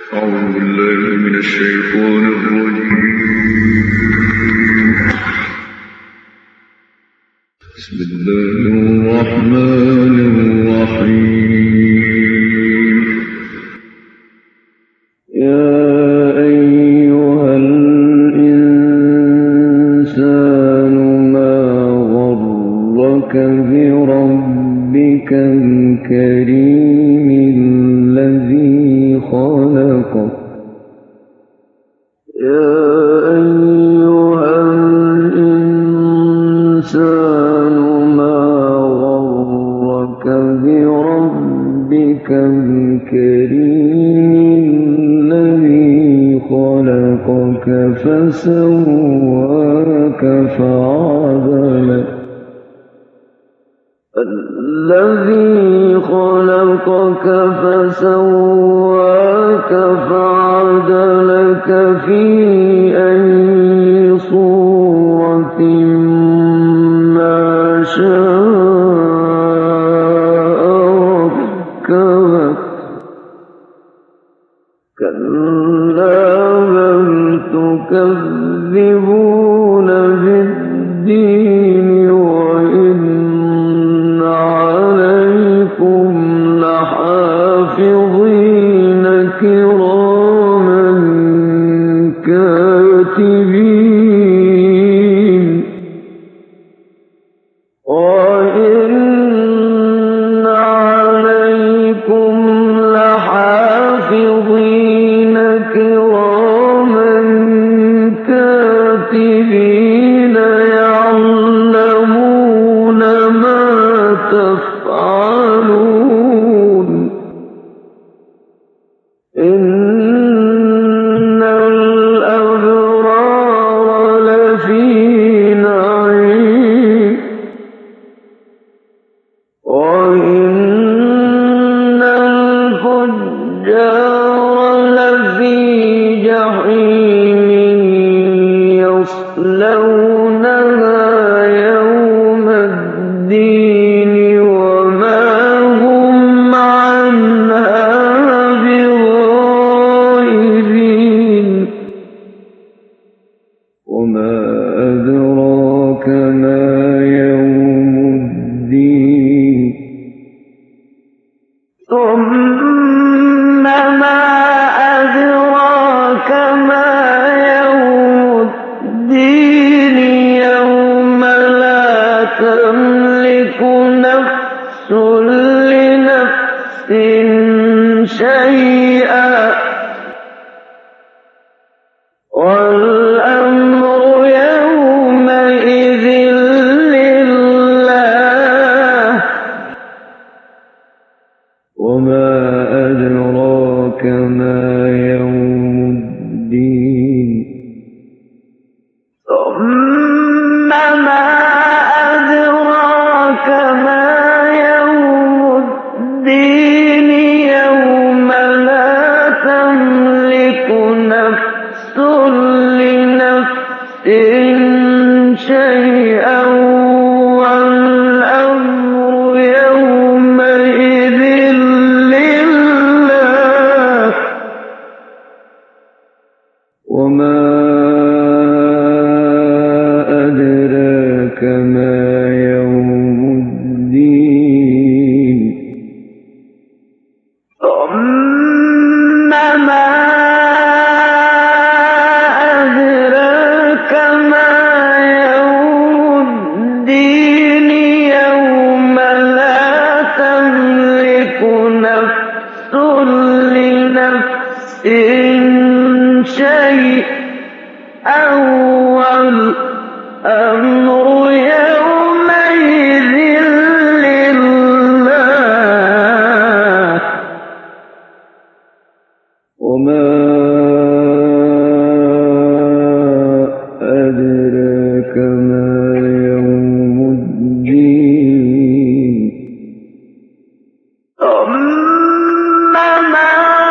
أعوذ بالله من الشيطان الرجيم. بسم الله الرحمن الرحيم. يا أيها الإنسان ما غرك بربك الكريم الذي خلقك. يا أيها الإنسان ما غرك بربك الكريم الذي خلقك فسواك فعدلك. الذي خلقك فسواك فعدلك في أي صورة ما شاء ركبك. كلا بل تكذبون بالدين وإن عليكم لحافظين كراما كاتبين وإن عليكم لحافظين كراما كاتبين يعلمون ما تفعلون. إن الأبرار لفي نعيم وإن الفجار لفي جحيم يصلونها يوم الدين وما هم عنها بغائبين. وما أدراك ما يوم الدين. ثم ما أدراك ما يوم الدين. يوم لا تملك نفس لنفس شيئا والأمر يومئذ لله. وما أدراك ما يوم الدين. ثم ما أدراك ما يوم الدين. يوم لا تملك نفس لنفس شيئا والأمر يومئذ لله. وما أدراك ما يوم الدين. ثم ما أدراك ما يوم الدين. يوم لا تملك نفس لنفس شيئا والأمر يومئذ لله. وما أدراك ما يوم الدين. ثم ما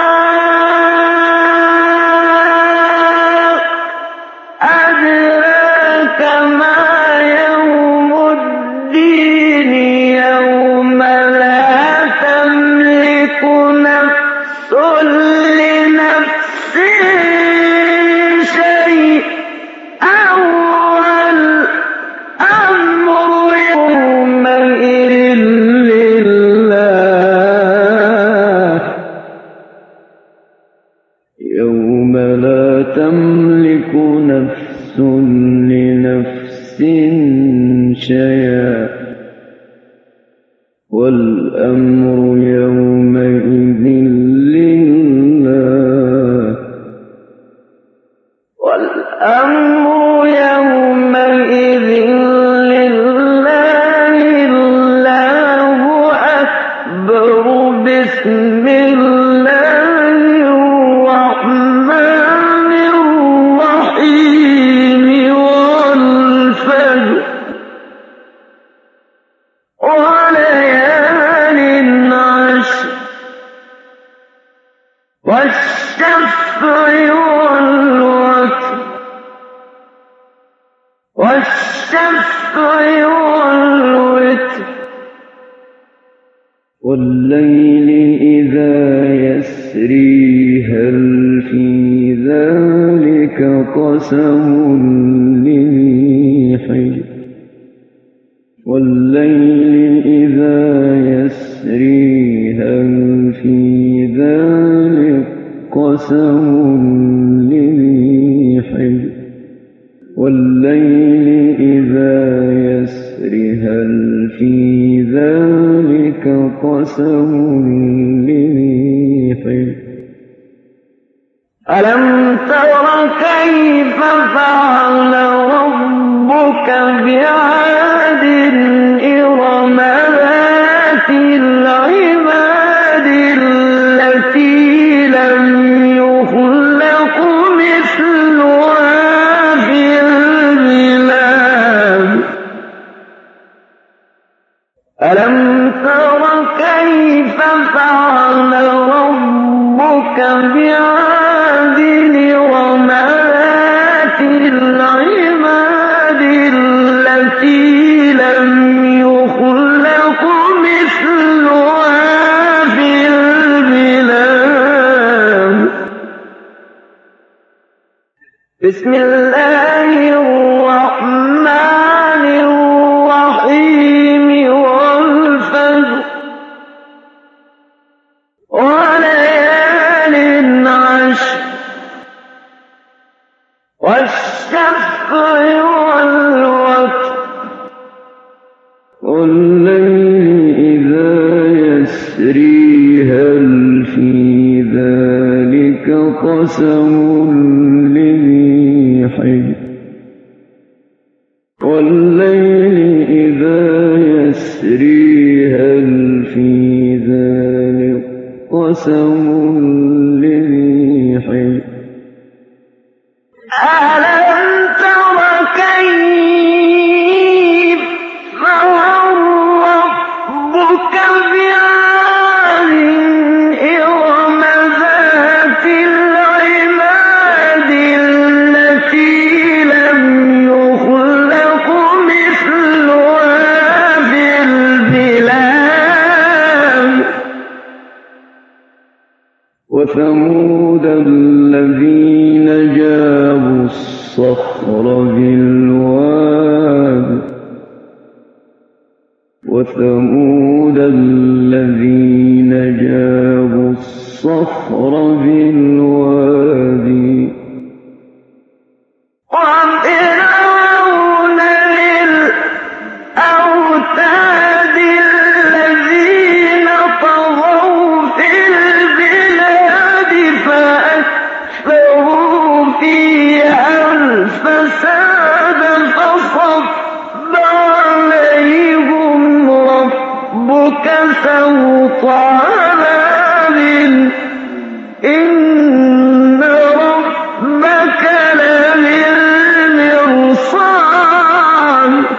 أدراك ما يوم الدين. يوم لا تملك نفس لنفس يوم لا تملك نفس لنفس شيئا والأمر يومئذ لله والأمر يومئذ لله الله أكبر بسم الله الرحمن الرحيم والفجر وليال عشر والشفع والوتر والليل إذا يسري هل في ذلك قسم لذي حجر والليل إذا يسري هل في ذلك قسم لذي حجر والليل إذا يسري هل في ذلك قسم لذي حجر ألم تر كيف فعل ربك بعاد إرم ذات العماد التي لم يخلق مثلها في البلاد ألم تر كيف فعل ربك بعاد إرم ذات العماد التي لم يخلق مثلها في البلاد بسم الله الرحمن الرحيم والفجر وليال عشر والشفع والوتر والليل إذا يسري هل في ذلك قسم لذي حجر والليل إذا يسري هل في ذلك قسم لذي حجر ألم تر كيف فعل ربك بعاد إرم ذات العماد التي لم يخلق مثلها في البلاد وثمود الذين جابوا الصخر بالواد وثمود الذين جابوا الصخر بالوادي وفرعون للأوتاد الذين طغوا في البلاد فأكثروا فيها الفساد فصب عليهم ربك سوط عذاب إن ربك لبالمرصاد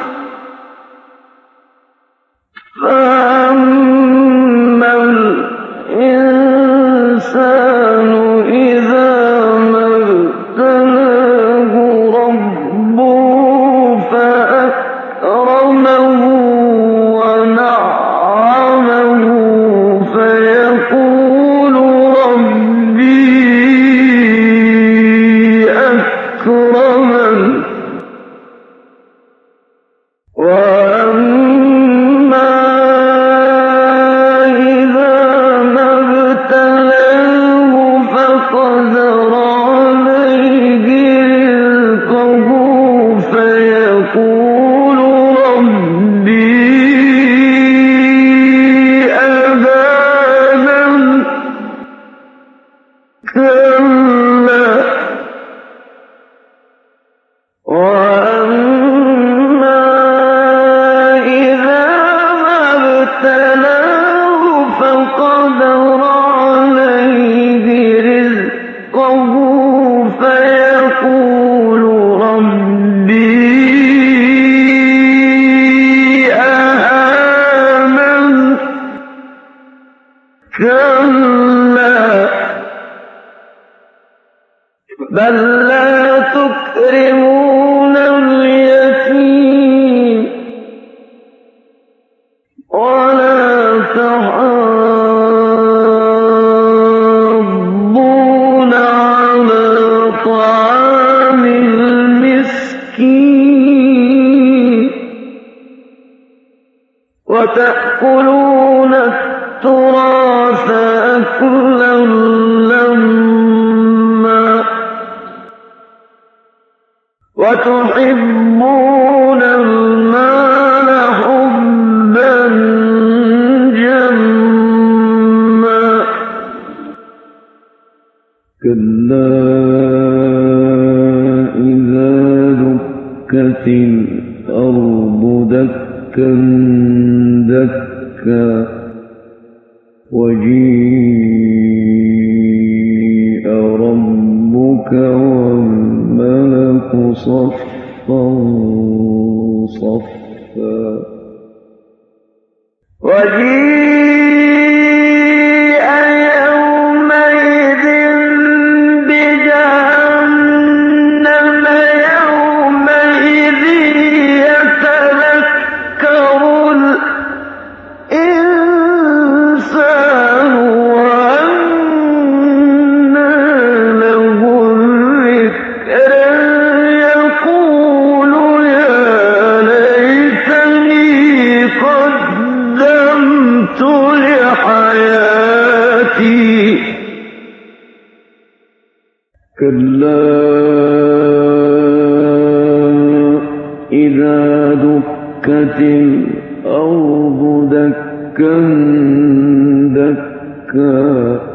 فأما الإنسان إذا ما ابتلاه ربه كلا وأما إذا ما ابتلاه فقدر عليه رزقه فيقول ربي أهانن كلا بل لا تكرمون اليتيم ولا تحاضون على طعام المسكين وتأكلون التراث أكلا لما وتحبون المال حبا جما كلا إذا دكت الأرض دكا دكا وجيء ربك والملك صفا صفا وجيء يومئذ بجهنم يومئذ يتذكر الإنسان وأنى له الذكر يقول يا ليتني قدمت لحياتي كلا إذا دكت الأرض دكا دكا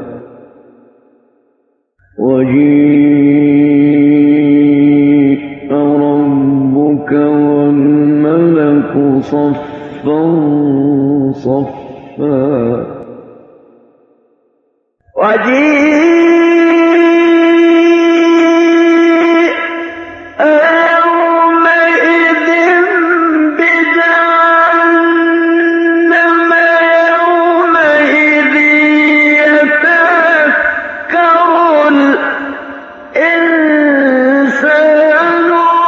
وجيء ربك والملك صفا صفا وجيء يومئذ بجهنم يومئذ يتذكر الإنسان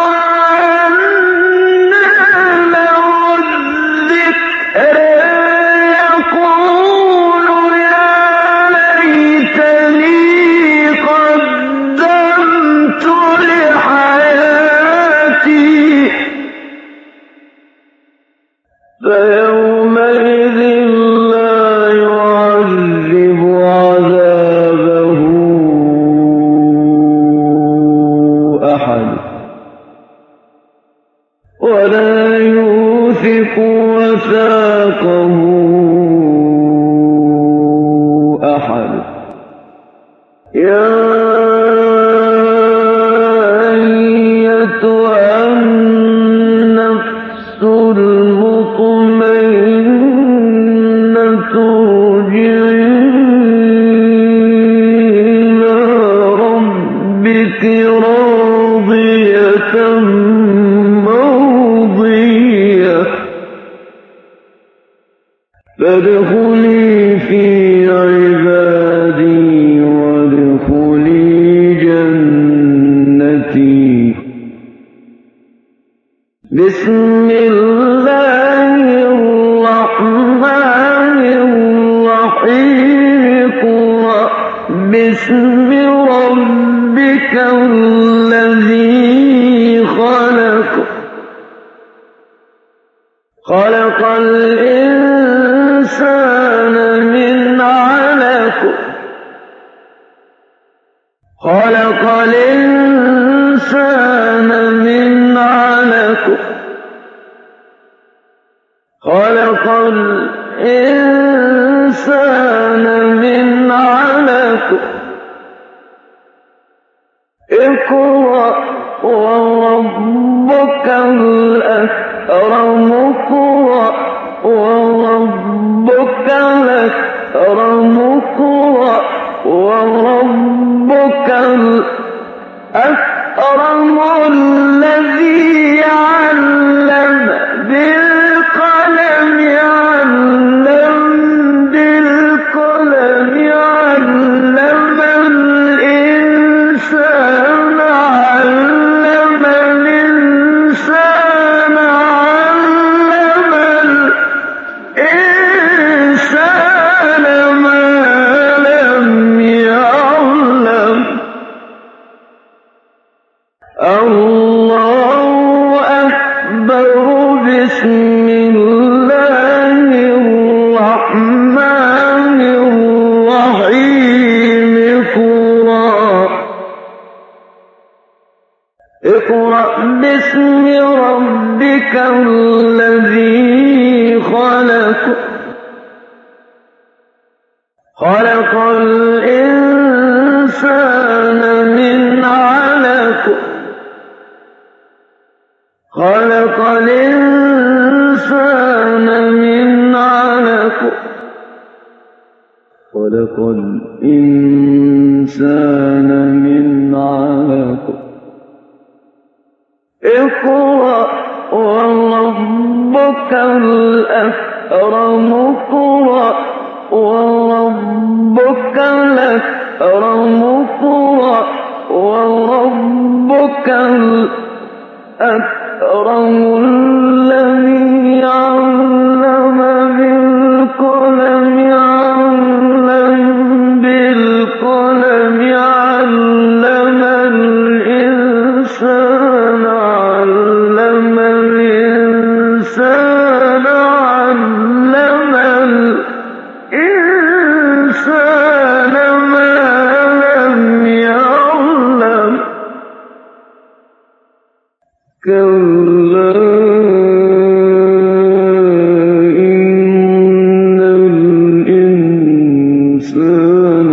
وأنى له الذكر يقول يا ليتني قدمت لحياتي فيومئذ لا يعذب عذابه أحد ولا يوثق وثاقه أحد يا أيتها النفس المطمئنة ارجعي إلى ربك راضية مرضية فادخلي في عبادي وادخلي جنتي بسم الله الرحمن الرحيم اقرأ باسم ربك الذي خلق خلق الإنسان من علق خلق الإنسان من علق خلق الإنسان من علق اقرأ وربك الأكرم اقرأ وربك الأكرم اقرأ وربك الأكرم الذي علم بالقلم علم بالقلم علم الإنسان علم الإنسان علم الإنسان ما لم يعلم الله أكبر بسم الله الرحمن الرحيم اقرأ باسم ربك الذي خلق خلق الإنسان من علق خلق الإنسان من علق خلق الإنسان من علق اقرأ وربك الأكرم اقرأ وربك الأكرم اقرأ وربك الأكرم الذي علم بالقلم علم بالقلم علم الإنسان علم الإنسان علم الإنسان ما لم يعلم كلا إن الإنسان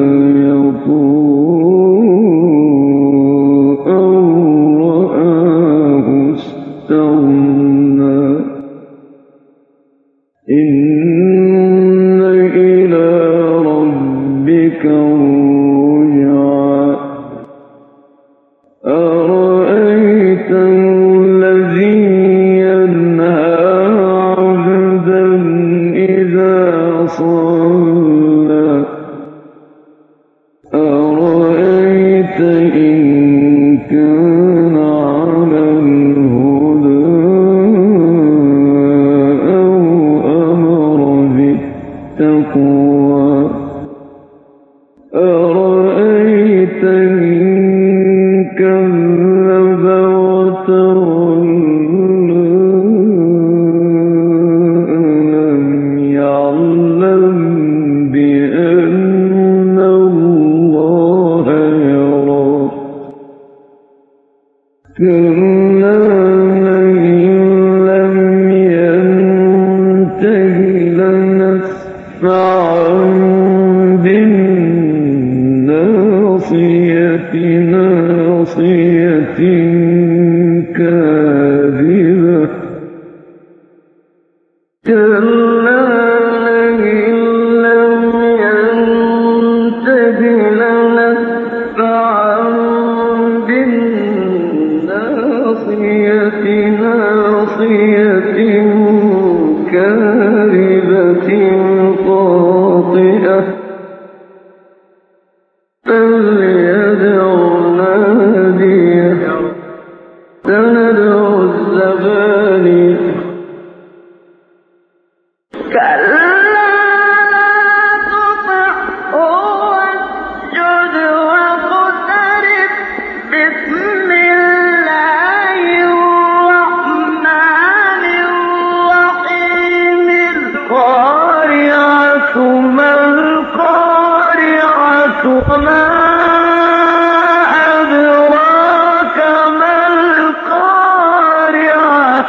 ليطغى أن رآه استغنى إن إلى ربك الرجعى أرأيت الذي ينهى عبدا إذا صلى أرأيت إن كان على الهدى أو أمر بالتقوى أرأيت إن كذب وتولى ألم يعلم بأن الله يرى كلا لئن لم ينته لنسفعا بالناصية ناصية كاذبة كلا لئن لم ينته لنسفعا بالناصية ناصية كاذبة خاطئة فليدع ناديه سندع الزبانية كلا لا تطعه واسجد واقترب بسم الله الرحمن الرحيم القارعة ما القارعة وما أدراك ما القارعة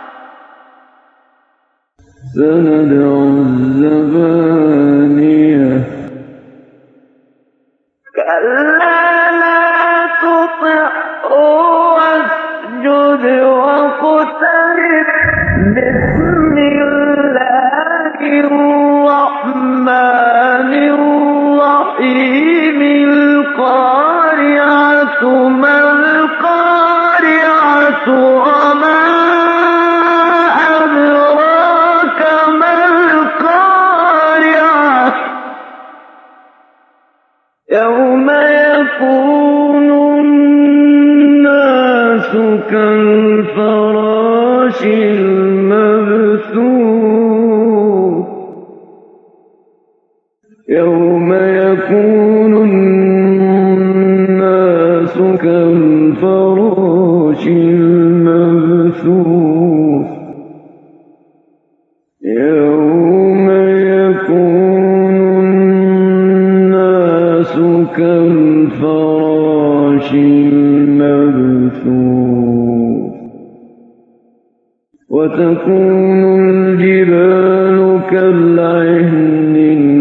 سندع الزبانية كلا لا تطعه واسجد واقترب. بسم الله الرحمن الرحيم. القارعة ما القارعة وما أدراك ما القارعة. يوم يكون الناس كالفراش المبثوث. يوم يكون الناس كالفراش المبثوث. يوم يكون الناس كالفراش المبثوث. وتكون الجبال كالعهن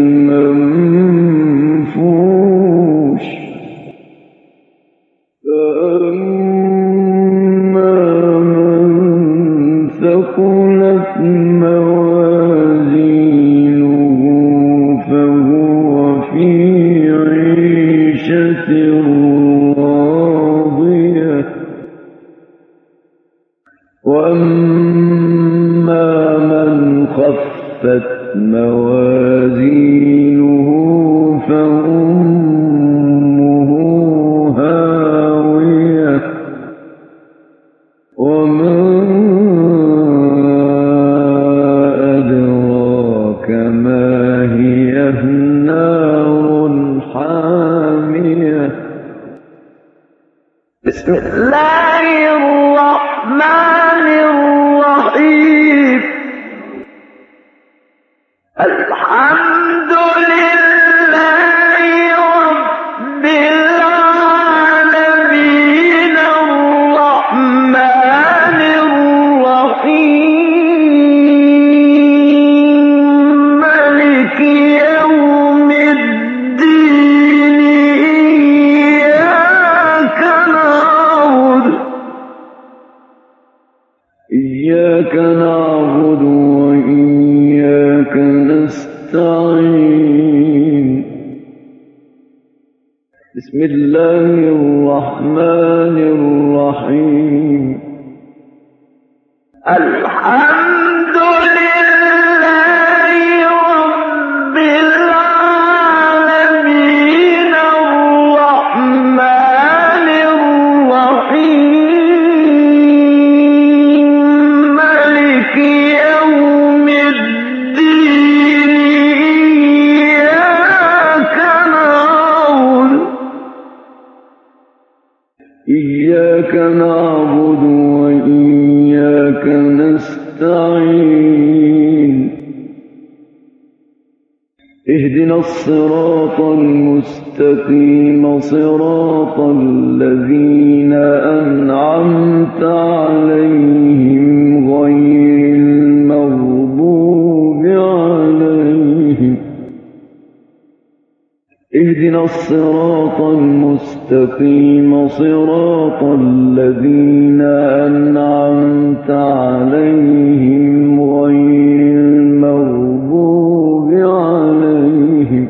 المنفوش. فأما من ثقلت موازينه فهو في عيشة راضية. وأما من خفت موازينه فأمه هاوية. وما أدراك ما هي نار حامية. بسم الله الرحمن الرحيم. الحمد لله رب العالمين. الرحمن الرحيم. مالك يوم الدين. إياك نعبد وإياك نستعين. بسم الله الرحمن الرحيم. الحمد لله رب العالمين. الرحمن الرحيم. مالك يوم الدين. إياك نعبد وإياك نستعين. اهدنا الصراط المستقيم. صراط الذين أنعمت عليهم غير المغضوب عليهم. اهدنا الصراط المستقيم. صراط الذين أنعمت عليهم غير المغضوب عليهم.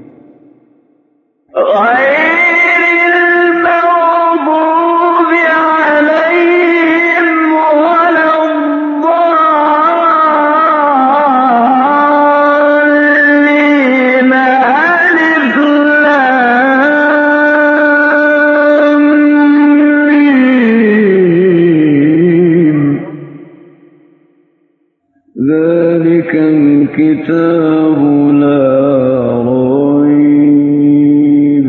غير المغضوب عليهم ولا الضالين. ألف لام ميم. ذلك الكتاب لا ريب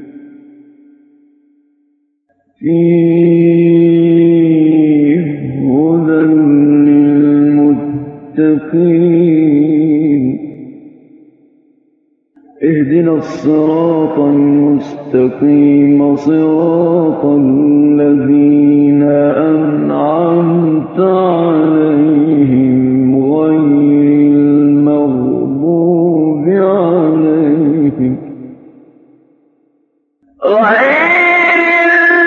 فيه هدى للمتقين. اهدنا الصراط المستقيم. صراط الذين أنعمت عليهم غير المغضوب عليهم. غير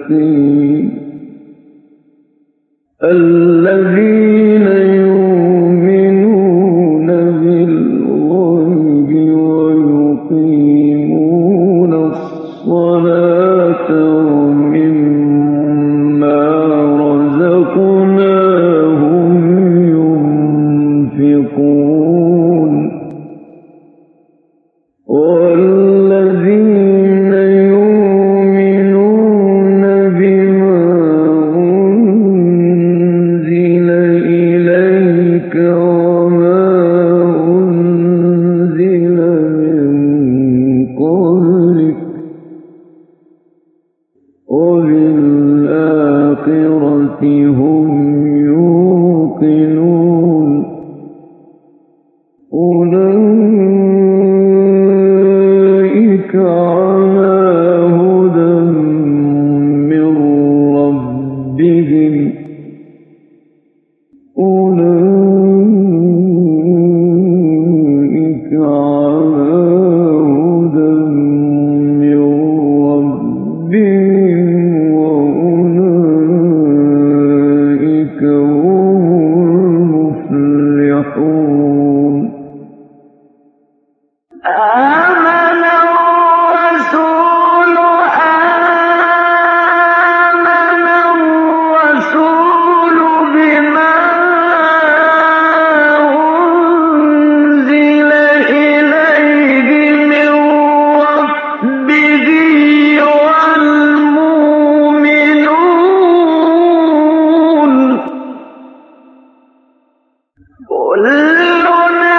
المتقين الذين يؤمنون بالغيب ويقيمون الصلاة ومما رزقناهم ينفقون والذين يؤمنون بما أنزل إليك وما أنزل من قبلك وبالآخرة هم يوقنون أولئك على هدى من ربهم أولئك على هدى من ربهم وأولئك هم المفلحون آمن الرسول بما أنزل إليه من ربه والمؤمنون كلنا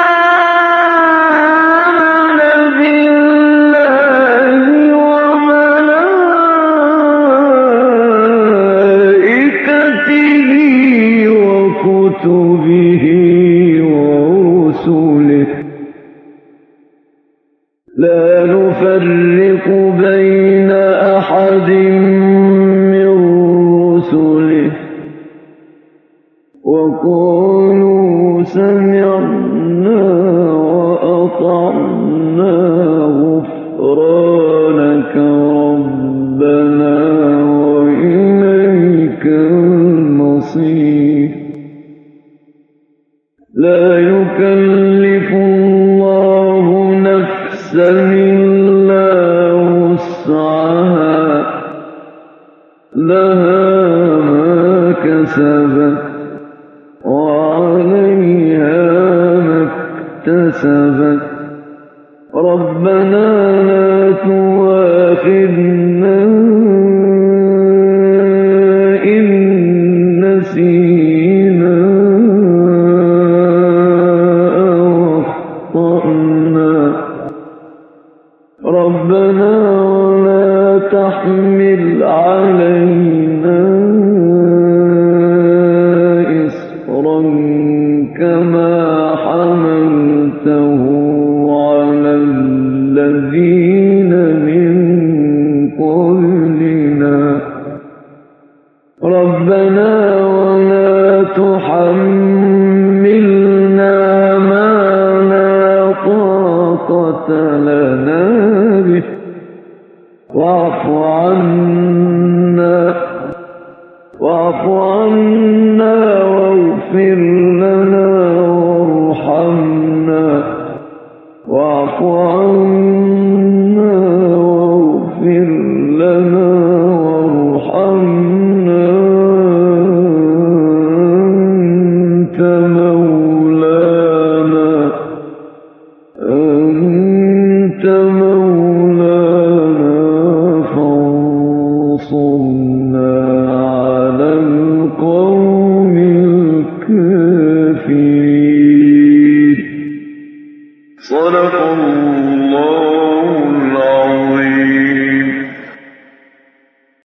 وكتبه ورسله لا نفرق بين أحد من رسله وقالوا سمعنا وأطعنا غفرانك ربنا وإليك المصير لا يكلف الله نفسا إلا وسعها لها ما كسبت وعليها ما اكتسبت ربنا لا تؤاخذنا إن نسينا أو أخطأنا ربنا ولا تحمل علينا إصرا كما حملته على الذين من قبلنا ربنا ولا تحملنا ما لا طاقة لنا به واعف عنا واغفر لنا وارحمنا واعف عنا واغفر